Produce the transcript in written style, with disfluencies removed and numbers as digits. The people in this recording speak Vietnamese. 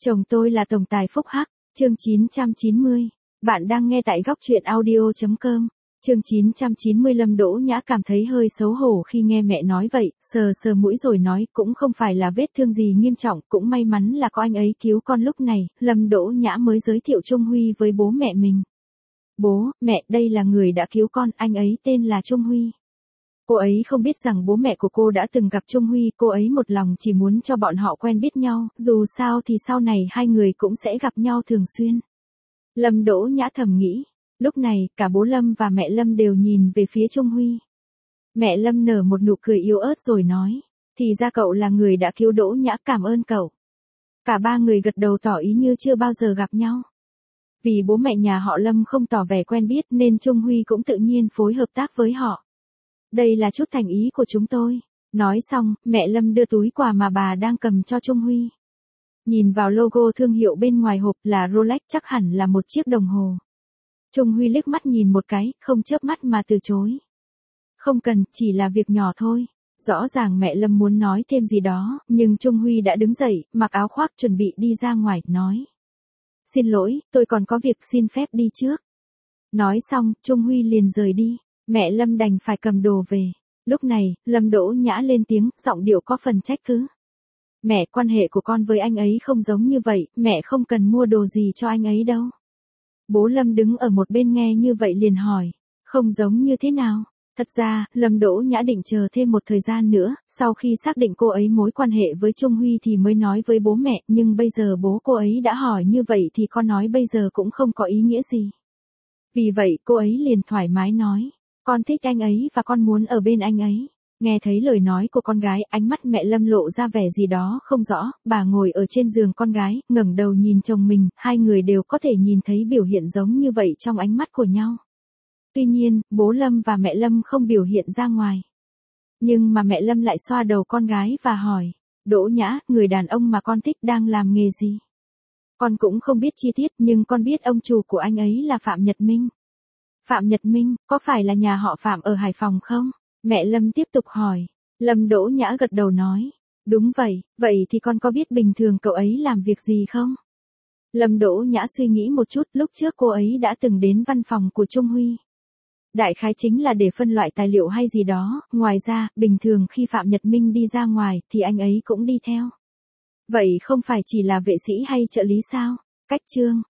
Chồng tôi là tổng tài phúc hắc, chương 990. Bạn đang nghe tại góc truyện audio.com. Chương 990. Lâm Đỗ Nhã cảm thấy hơi xấu hổ khi nghe mẹ nói vậy, sờ sờ mũi rồi nói cũng không phải là vết thương gì nghiêm trọng, cũng may mắn là có anh ấy cứu con. Lúc này, Lâm Đỗ Nhã mới giới thiệu Trung Huy với bố mẹ mình. Bố, mẹ, đây là người đã cứu con, anh ấy tên là Trung Huy. Cô ấy không biết rằng bố mẹ của cô đã từng gặp Trung Huy, cô ấy một lòng chỉ muốn cho bọn họ quen biết nhau, dù sao thì sau này hai người cũng sẽ gặp nhau thường xuyên. Lâm Đỗ Nhã thầm nghĩ. Lúc này, cả bố Lâm và mẹ Lâm đều nhìn về phía Trung Huy. Mẹ Lâm nở một nụ cười yếu ớt rồi nói, thì ra cậu là người đã cứu Đỗ Nhã, cảm ơn cậu. Cả ba người gật đầu tỏ ý như chưa bao giờ gặp nhau. Vì bố mẹ nhà họ Lâm không tỏ vẻ quen biết nên Trung Huy cũng tự nhiên phối hợp tác với họ. Đây là chút thành ý của chúng tôi. Nói xong, mẹ Lâm đưa túi quà mà bà đang cầm cho Trung Huy. Nhìn vào logo thương hiệu bên ngoài hộp là Rolex, chắc hẳn là một chiếc đồng hồ. Trung Huy liếc mắt nhìn một cái, không chớp mắt mà từ chối. Không cần, chỉ là việc nhỏ thôi. Rõ ràng mẹ Lâm muốn nói thêm gì đó, nhưng Trung Huy đã đứng dậy, mặc áo khoác chuẩn bị đi ra ngoài, nói. Xin lỗi, tôi còn có việc, xin phép đi trước. Nói xong, Trung Huy liền rời đi. Mẹ Lâm đành phải cầm đồ về. Lúc này, Lâm Đỗ Nhã lên tiếng, giọng điệu có phần trách cứ. Mẹ, quan hệ của con với anh ấy không giống như vậy, mẹ không cần mua đồ gì cho anh ấy đâu. Bố Lâm đứng ở một bên nghe như vậy liền hỏi, không giống như thế nào? Thật ra, Lâm Đỗ Nhã định chờ thêm một thời gian nữa, sau khi xác định cô ấy mối quan hệ với Trung Huy thì mới nói với bố mẹ, nhưng bây giờ bố cô ấy đã hỏi như vậy thì con nói bây giờ cũng không có ý nghĩa gì. Vì vậy cô ấy liền thoải mái nói, con thích anh ấy và con muốn ở bên anh ấy. Nghe thấy lời nói của con gái, ánh mắt mẹ Lâm lộ ra vẻ gì đó không rõ, bà ngồi ở trên giường con gái, ngẩng đầu nhìn chồng mình, hai người đều có thể nhìn thấy biểu hiện giống như vậy trong ánh mắt của nhau. Tuy nhiên, bố Lâm và mẹ Lâm không biểu hiện ra ngoài. Nhưng mà mẹ Lâm lại xoa đầu con gái và hỏi, Đỗ Nhã, người đàn ông mà con thích đang làm nghề gì? Con cũng không biết chi tiết nhưng con biết ông chủ của anh ấy là Phạm Nhật Minh. Phạm Nhật Minh, có phải là nhà họ Phạm ở Hải Phòng không? Mẹ Lâm tiếp tục hỏi. Lâm Đỗ Nhã gật đầu nói. Đúng vậy, vậy thì con có biết bình thường cậu ấy làm việc gì không? Lâm Đỗ Nhã suy nghĩ một chút, lúc trước cô ấy đã từng đến văn phòng của Trung Huy. Đại khái chính là để phân loại tài liệu hay gì đó, ngoài ra, bình thường khi Phạm Nhật Minh đi ra ngoài thì anh ấy cũng đi theo. Vậy không phải chỉ là vệ sĩ hay trợ lý sao? Cách chương.